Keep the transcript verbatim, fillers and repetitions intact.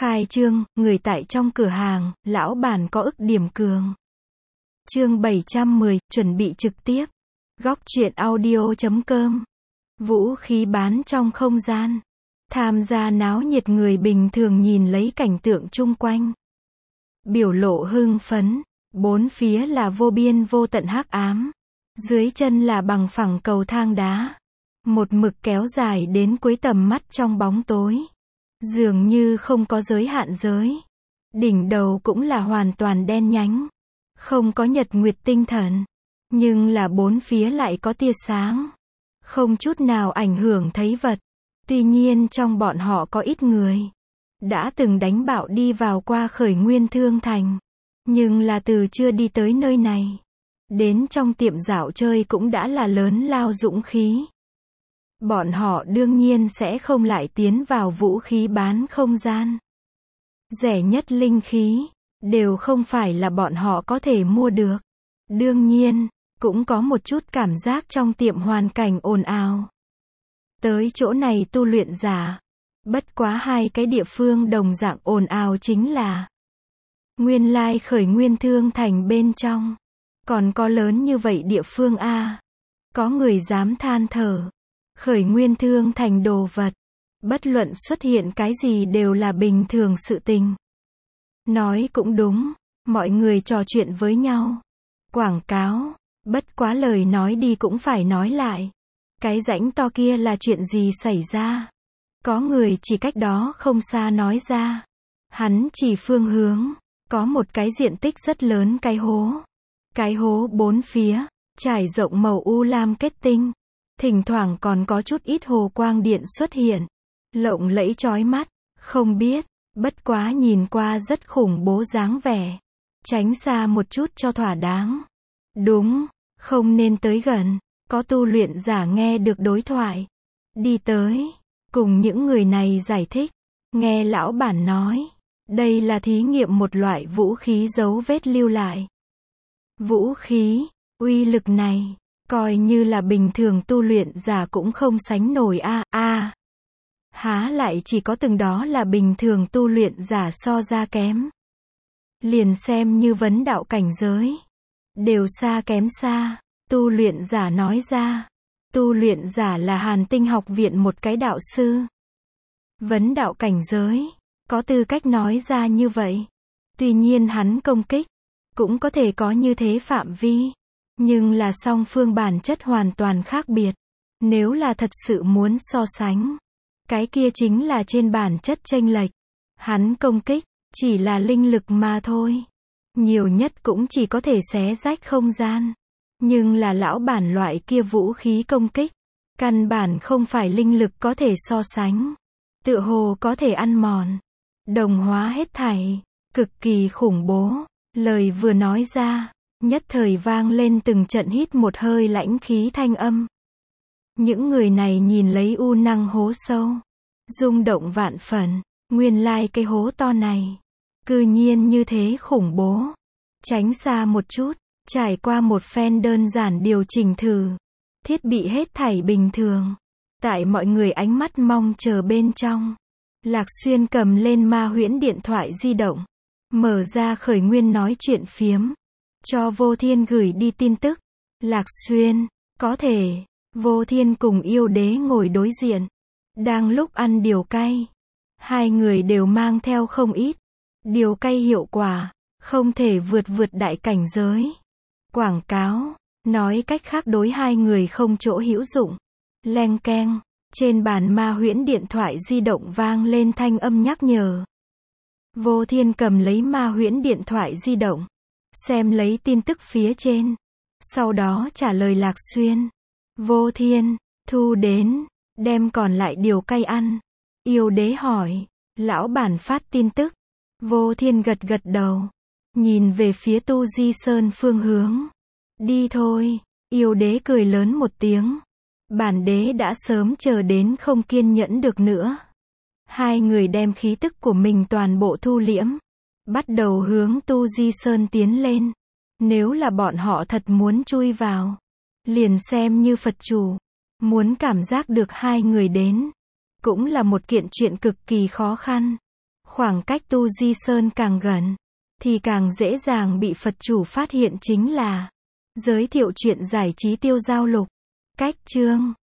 Khai trương, người tại trong cửa hàng, lão bản có ức điểm cường. Chương bảy trăm mười, chuẩn bị trực tiếp. Góc truyện audio chấm com. Vũ khí bán trong không gian. Tham gia náo nhiệt người bình thường nhìn lấy cảnh tượng chung quanh. Biểu lộ hưng phấn, bốn phía là vô biên vô tận hắc ám. Dưới chân là bằng phẳng cầu thang đá. Một mực kéo dài đến cuối tầm mắt trong bóng tối. Dường như không có giới hạn giới. Đỉnh đầu cũng là hoàn toàn đen nhánh. Không có nhật nguyệt tinh thần. Nhưng là bốn phía lại có tia sáng. Không chút nào ảnh hưởng thấy vật. Tuy nhiên trong bọn họ có ít người đã từng đánh bạo đi vào qua Khởi Nguyên Thương Thành. Nhưng là từ chưa đi tới nơi này. Đến trong tiệm dạo chơi cũng đã là lớn lao dũng khí. Bọn họ đương nhiên sẽ không lại tiến vào vũ khí bán không gian. Rẻ nhất linh khí, đều không phải là bọn họ có thể mua được. Đương nhiên, cũng có một chút cảm giác trong tiệm hoàn cảnh ồn ào. Tới chỗ này tu luyện giả. Bất quá hai cái địa phương đồng dạng ồn ào chính là nguyên lai Khởi Nguyên Thương Thành bên trong. Còn có lớn như vậy địa phương a. Có người dám than thở. Khởi Nguyên Thương Thành đồ vật. Bất luận xuất hiện cái gì đều là bình thường sự tình. Nói cũng đúng. Mọi người trò chuyện với nhau. Quảng cáo. Bất quá lời nói đi cũng phải nói lại. Cái rãnh to kia là chuyện gì xảy ra? Có người chỉ cách đó không xa nói ra. Hắn chỉ phương hướng. Có một cái diện tích rất lớn cái hố. Cái hố bốn phía. Trải rộng màu u lam kết tinh. Thỉnh thoảng còn có chút ít hồ quang điện xuất hiện. Lộng lẫy chói mắt. Không biết. Bất quá nhìn qua rất khủng bố dáng vẻ. Tránh xa một chút cho thỏa đáng. Đúng. Không nên tới gần. Có tu luyện giả nghe được đối thoại. Đi tới. Cùng những người này giải thích. Nghe lão bản nói. Đây là thí nghiệm một loại vũ khí dấu vết lưu lại. Vũ khí. Uy lực này. Coi như là bình thường tu luyện giả cũng không sánh nổi a a. Há lại chỉ có từng đó là bình thường tu luyện giả so ra kém. Liền xem như vấn đạo cảnh giới. Đều xa kém xa. Tu luyện giả nói ra. Tu luyện giả là Hàn Tinh học viện một cái đạo sư. Vấn đạo cảnh giới. Có tư cách nói ra như vậy. Tuy nhiên hắn công kích. Cũng có thể có như thế phạm vi. Nhưng là song phương bản chất hoàn toàn khác biệt. Nếu là thật sự muốn so sánh. Cái kia chính là trên bản chất chênh lệch. Hắn công kích. Chỉ là linh lực mà thôi. Nhiều nhất cũng chỉ có thể xé rách không gian. Nhưng là lão bản loại kia vũ khí công kích. Căn bản không phải linh lực có thể so sánh. Tựa hồ có thể ăn mòn. Đồng hóa hết thảy. Cực kỳ khủng bố. Lời vừa nói ra. Nhất thời vang lên từng trận hít một hơi lãnh khí thanh âm. Những người này nhìn lấy u năng hố sâu. Rung động vạn phần. Nguyên lai cái hố to này. Cư nhiên như thế khủng bố. Tránh xa một chút. Trải qua một phen đơn giản điều chỉnh thử. Thiết bị hết thảy bình thường. Tại mọi người ánh mắt mong chờ bên trong. Lạc Xuyên cầm lên ma huyễn điện thoại di động. Mở ra Khởi Nguyên nói chuyện phiếm. Cho Vô Thiên gửi đi tin tức. Lạc Xuyên, có thể. Vô Thiên cùng yêu đế ngồi đối diện. Đang lúc ăn điều cay. Hai người đều mang theo không ít. Điều cay hiệu quả. Không thể vượt vượt đại cảnh giới. Quảng cáo. Nói cách khác đối hai người không chỗ hữu dụng. Leng keng. Trên bàn ma huyễn điện thoại di động vang lên thanh âm nhắc nhở. Vô Thiên cầm lấy ma huyễn điện thoại di động. Xem lấy tin tức phía trên. Sau đó trả lời Lạc Xuyên. Vô Thiên, thu đến. Đem còn lại điều cay ăn. Yêu đế hỏi. Lão bản phát tin tức. Vô Thiên gật gật đầu. Nhìn về phía Tu Di Sơn phương hướng. Đi thôi. Yêu đế cười lớn một tiếng. Bản đế đã sớm chờ đến không kiên nhẫn được nữa. Hai người đem khí tức của mình toàn bộ thu liễm. Bắt đầu hướng Tu Di Sơn tiến lên. Nếu là bọn họ thật muốn chui vào. Liền xem như Phật chủ. Muốn cảm giác được hai người đến. Cũng là một kiện chuyện cực kỳ khó khăn. Khoảng cách Tu Di Sơn càng gần, thì càng dễ dàng bị Phật chủ phát hiện chính là giới thiệu chuyện giải trí Tiêu Giao Lục. Cách chương